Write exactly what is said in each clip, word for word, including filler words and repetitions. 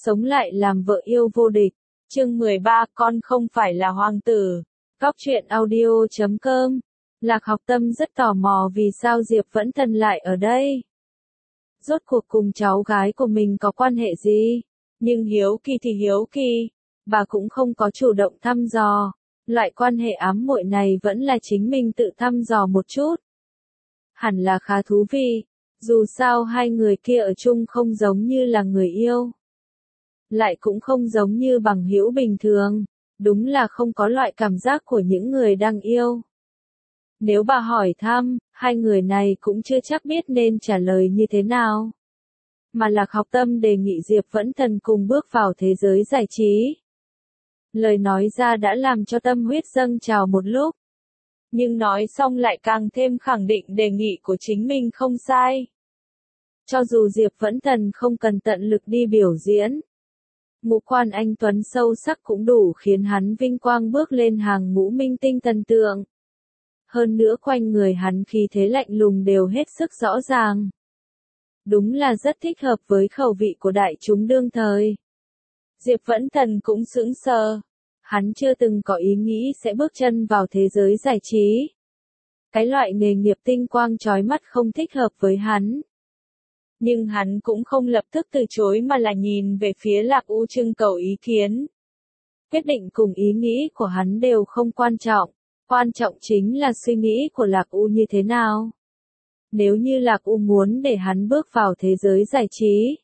sống lại làm vợ yêu vô địch. Chương mười ba, con không phải là hoàng tử. Góc truyện audio chấm com. Lạc Học Tâm rất tò mò vì sao Diệp Vẫn Thần lại ở đây. Rốt cuộc cùng cháu gái của mình có quan hệ gì? Nhưng hiếu kỳ thì hiếu kỳ, bà cũng không có chủ động thăm dò. Loại quan hệ ám muội này vẫn là chính mình tự thăm dò một chút. Hẳn là khá thú vị, dù sao hai người kia ở chung không giống như là người yêu. Lại cũng không giống như bằng hữu bình thường, đúng là không có loại cảm giác của những người đang yêu. Nếu bà hỏi thăm, hai người này cũng chưa chắc biết nên trả lời như thế nào. Mà Lạc Học Tâm đề nghị Diệp Vẫn Thần cùng bước vào thế giới giải trí. Lời nói ra đã làm cho tâm huyết dâng trào một lúc. Nhưng nói xong lại càng thêm khẳng định đề nghị của chính mình không sai. Cho dù Diệp Vẫn Thần không cần tận lực đi biểu diễn, ngũ quan anh tuấn sâu sắc cũng đủ khiến hắn vinh quang bước lên hàng ngũ minh tinh thần tượng. Hơn nữa quanh người hắn khí thế lạnh lùng đều hết sức rõ ràng. Đúng là rất thích hợp với khẩu vị của đại chúng đương thời. Diệp Vẫn Thần cũng sững sờ. Hắn chưa từng có ý nghĩ sẽ bước chân vào thế giới giải trí. Cái loại nghề nghiệp tinh quang chói mắt không thích hợp với hắn. Nhưng hắn cũng không lập tức từ chối mà là nhìn về phía Lạc U trưng cầu ý kiến. Quyết định cùng ý nghĩ của hắn đều không quan trọng. Quan trọng chính là suy nghĩ của Lạc U như thế nào. Nếu như Lạc U muốn để hắn bước vào thế giới giải trí,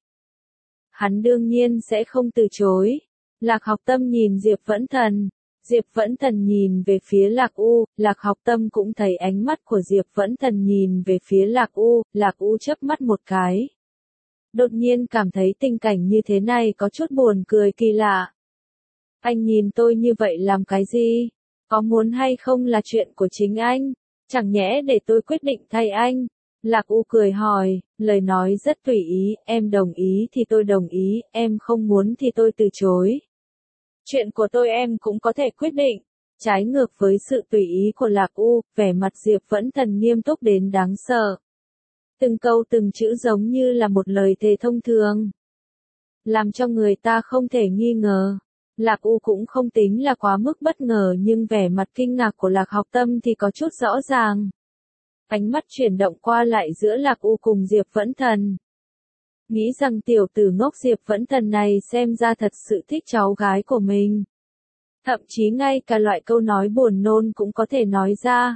hắn đương nhiên sẽ không từ chối. Lạc Học Tâm nhìn Diệp Vẫn Thần. Diệp Vẫn Thần nhìn về phía Lạc U. Lạc Học Tâm cũng thấy ánh mắt của Diệp Vẫn Thần nhìn về phía Lạc U. Lạc U chớp mắt một cái. Đột nhiên cảm thấy tình cảnh như thế này có chút buồn cười kỳ lạ. Anh nhìn tôi như vậy làm cái gì? Có muốn hay không là chuyện của chính anh. Chẳng nhẽ để tôi quyết định thay anh. Lạc U cười hỏi, lời nói rất tùy ý, em đồng ý thì tôi đồng ý, em không muốn thì tôi từ chối. Chuyện của tôi em cũng có thể quyết định. Trái ngược với sự tùy ý của Lạc U, vẻ mặt Diệp Vẫn Thần nghiêm túc đến đáng sợ. Từng câu từng chữ giống như là một lời thề thông thường. Làm cho người ta không thể nghi ngờ. Lạc U cũng không tính là quá mức bất ngờ nhưng vẻ mặt kinh ngạc của Lạc Học Tâm thì có chút rõ ràng. Ánh mắt chuyển động qua lại giữa Lạc U cùng Diệp Vẫn Thần. Nghĩ rằng tiểu tử ngốc Diệp Vẫn Thần này xem ra thật sự thích cháu gái của mình. Thậm chí ngay cả loại câu nói buồn nôn cũng có thể nói ra.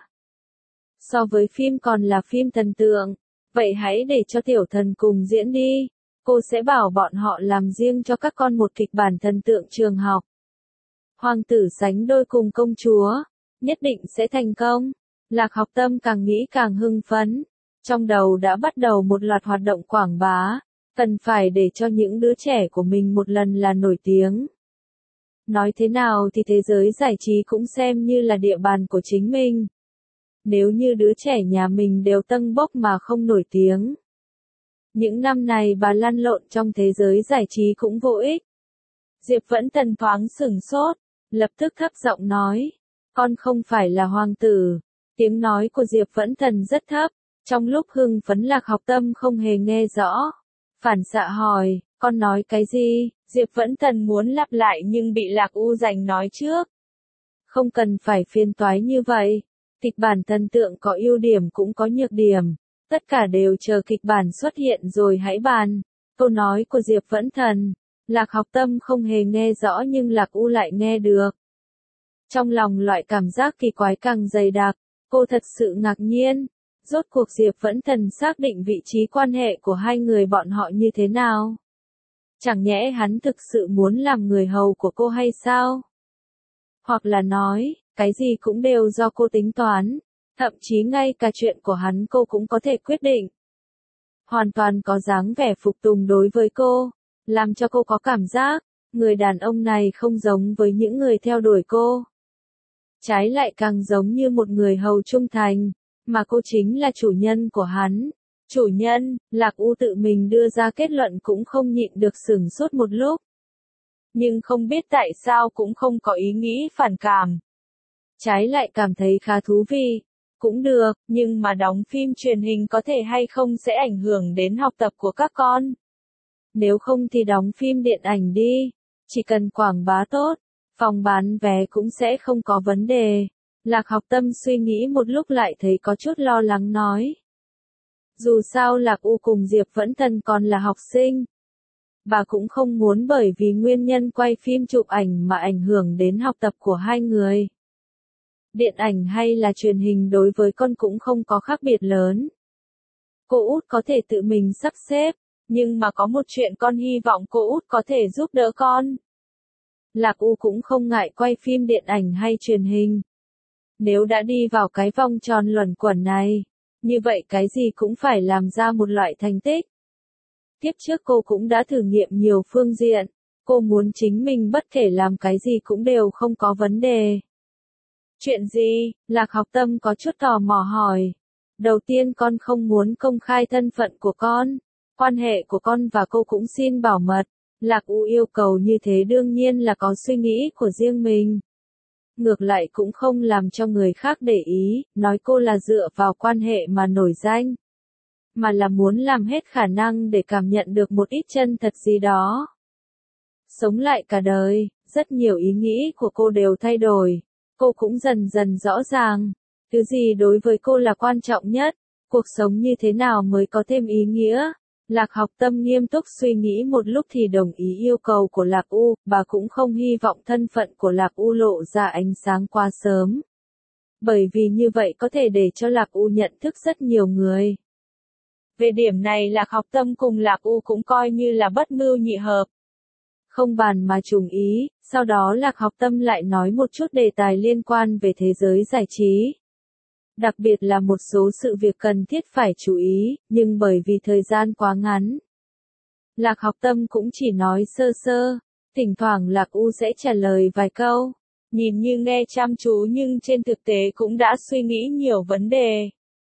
So với phim còn là phim thần tượng, vậy hãy để cho tiểu thần cùng diễn đi. Cô sẽ bảo bọn họ làm riêng cho các con một kịch bản thần tượng trường học. Hoàng tử sánh đôi cùng công chúa, nhất định sẽ thành công. Lạc Học Tâm càng nghĩ càng hưng phấn. Trong đầu đã bắt đầu một loạt hoạt động quảng bá. Cần phải để cho những đứa trẻ của mình một lần là nổi tiếng. Nói thế nào thì thế giới giải trí cũng xem như là địa bàn của chính mình. Nếu như đứa trẻ nhà mình đều tâng bốc mà không nổi tiếng. Những năm này bà lăn lộn trong thế giới giải trí cũng vô ích. Diệp Vẫn Thần thoáng sửng sốt, lập tức thấp giọng nói. Con không phải là hoàng tử. Tiếng nói của Diệp Vẫn Thần rất thấp. Trong lúc hưng phấn Lạc Học Tâm không hề nghe rõ. Phản xạ hỏi, con nói cái gì? Diệp Vẫn Thần muốn lặp lại nhưng bị Lạc U giành nói trước. Không cần phải phiền toái như vậy. Kịch bản thần tượng có ưu điểm cũng có nhược điểm. Tất cả đều chờ kịch bản xuất hiện rồi hãy bàn. Câu nói của Diệp Vẫn Thần. Lạc Học Tâm không hề nghe rõ nhưng Lạc U lại nghe được. Trong lòng loại cảm giác kỳ quái càng dày đặc. Cô thật sự ngạc nhiên. Rốt cuộc Diệp Vẫn Thần xác định vị trí quan hệ của hai người bọn họ như thế nào? Chẳng nhẽ hắn thực sự muốn làm người hầu của cô hay sao? Hoặc là nói, cái gì cũng đều do cô tính toán. Thậm chí ngay cả chuyện của hắn cô cũng có thể quyết định. Hoàn toàn có dáng vẻ phục tùng đối với cô. Làm cho cô có cảm giác, người đàn ông này không giống với những người theo đuổi cô. Trái lại càng giống như một người hầu trung thành. Mà cô chính là chủ nhân của hắn. Chủ nhân, Lạc U tự mình đưa ra kết luận cũng không nhịn được sửng sốt một lúc. Nhưng không biết tại sao cũng không có ý nghĩ phản cảm. Trái lại cảm thấy khá thú vị. Cũng được, nhưng mà đóng phim truyền hình có thể hay không sẽ ảnh hưởng đến học tập của các con. Nếu không thì đóng phim điện ảnh đi. Chỉ cần quảng bá tốt, phòng bán vé cũng sẽ không có vấn đề. Lạc Học Tâm suy nghĩ một lúc lại thấy có chút lo lắng nói. Dù sao Lạc U cùng Diệp Vẫn Thần còn là học sinh. Bà cũng không muốn bởi vì nguyên nhân quay phim chụp ảnh mà ảnh hưởng đến học tập của hai người. Điện ảnh hay là truyền hình đối với con cũng không có khác biệt lớn. Cô út có thể tự mình sắp xếp, nhưng mà có một chuyện con hy vọng cô út có thể giúp đỡ con. Lạc U cũng không ngại quay phim điện ảnh hay truyền hình. Nếu đã đi vào cái vòng tròn luẩn quẩn này, như vậy cái gì cũng phải làm ra một loại thành tích. Tiếp trước cô cũng đã thử nghiệm nhiều phương diện, cô muốn chính mình bất kể làm cái gì cũng đều không có vấn đề. Chuyện gì? Lạc Học Tâm có chút tò mò hỏi. Đầu tiên con không muốn công khai thân phận của con, quan hệ của con và cô cũng xin bảo mật. Lạc U yêu cầu như thế đương nhiên là có suy nghĩ của riêng mình. Ngược lại cũng không làm cho người khác để ý, nói cô là dựa vào quan hệ mà nổi danh. Mà là muốn làm hết khả năng để cảm nhận được một ít chân thật gì đó. Sống lại cả đời, rất nhiều ý nghĩ của cô đều thay đổi. Cô cũng dần dần rõ ràng, thứ gì đối với cô là quan trọng nhất, cuộc sống như thế nào mới có thêm ý nghĩa. Lạc Học Tâm nghiêm túc suy nghĩ một lúc thì đồng ý yêu cầu của Lạc U, bà cũng không hy vọng thân phận của Lạc U lộ ra ánh sáng quá sớm. Bởi vì như vậy có thể để cho Lạc U nhận thức rất nhiều người. Về điểm này Lạc Học Tâm cùng Lạc U cũng coi như là bất mưu nhị hợp. Không bàn mà trùng ý, sau đó Lạc Học Tâm lại nói một chút đề tài liên quan về thế giới giải trí. Đặc biệt là một số sự việc cần thiết phải chú ý, nhưng bởi vì thời gian quá ngắn. Lạc Học Tâm cũng chỉ nói sơ sơ, thỉnh thoảng Lạc U sẽ trả lời vài câu. Nhìn như nghe chăm chú nhưng trên thực tế cũng đã suy nghĩ nhiều vấn đề.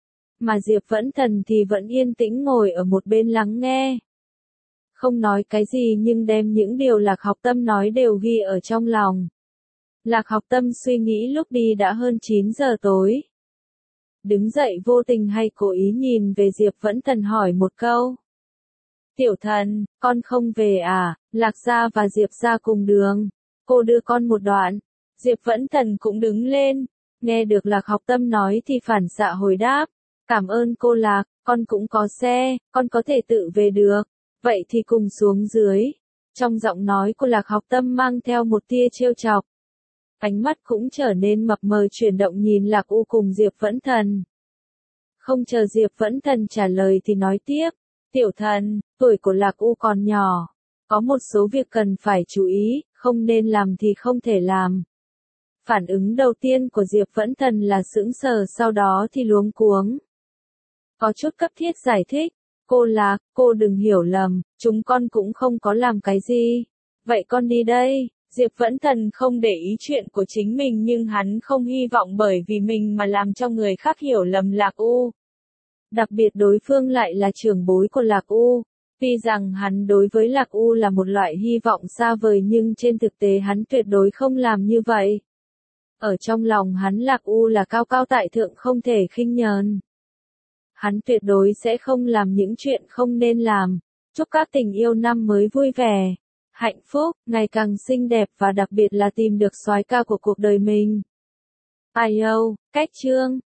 Mà Diệp Vẫn Thần thì vẫn yên tĩnh ngồi ở một bên lắng nghe. Không nói cái gì nhưng đem những điều Lạc Học Tâm nói đều ghi ở trong lòng. Lạc Học Tâm suy nghĩ lúc đi đã hơn chín giờ tối. Đứng dậy vô tình hay cố ý nhìn về Diệp Vẫn Thần hỏi một câu. Tiểu Thần, con không về à? Lạc gia và Diệp gia cùng đường. Cô đưa con một đoạn. Diệp Vẫn Thần cũng đứng lên. Nghe được Lạc Học Tâm nói thì phản xạ hồi đáp. Cảm ơn cô Lạc, con cũng có xe, con có thể tự về được. Vậy thì cùng xuống dưới. Trong giọng nói của Lạc Học Tâm mang theo một tia trêu chọc. Ánh mắt cũng trở nên mập mờ chuyển động nhìn Lạc U cùng Diệp Vẫn Thần. Không chờ Diệp Vẫn Thần trả lời thì nói tiếp. Tiểu Thần, tuổi của Lạc U còn nhỏ. Có một số việc cần phải chú ý, không nên làm thì không thể làm. Phản ứng đầu tiên của Diệp Vẫn Thần là sững sờ sau đó thì luống cuống. Có chút cấp thiết giải thích. Cô Lạc, cô đừng hiểu lầm, chúng con cũng không có làm cái gì. Vậy con đi đây. Diệp Vẫn Thần không để ý chuyện của chính mình nhưng hắn không hy vọng bởi vì mình mà làm cho người khác hiểu lầm Lạc U. Đặc biệt đối phương lại là trưởng bối của Lạc U. Tuy rằng hắn đối với Lạc U là một loại hy vọng xa vời nhưng trên thực tế hắn tuyệt đối không làm như vậy. Ở trong lòng hắn Lạc U là cao cao tại thượng không thể khinh nhờn. Hắn tuyệt đối sẽ không làm những chuyện không nên làm. Chúc các tình yêu năm mới vui vẻ, hạnh phúc, ngày càng xinh đẹp và đặc biệt là tìm được soái ca của cuộc đời mình. Ai âu, cách chương.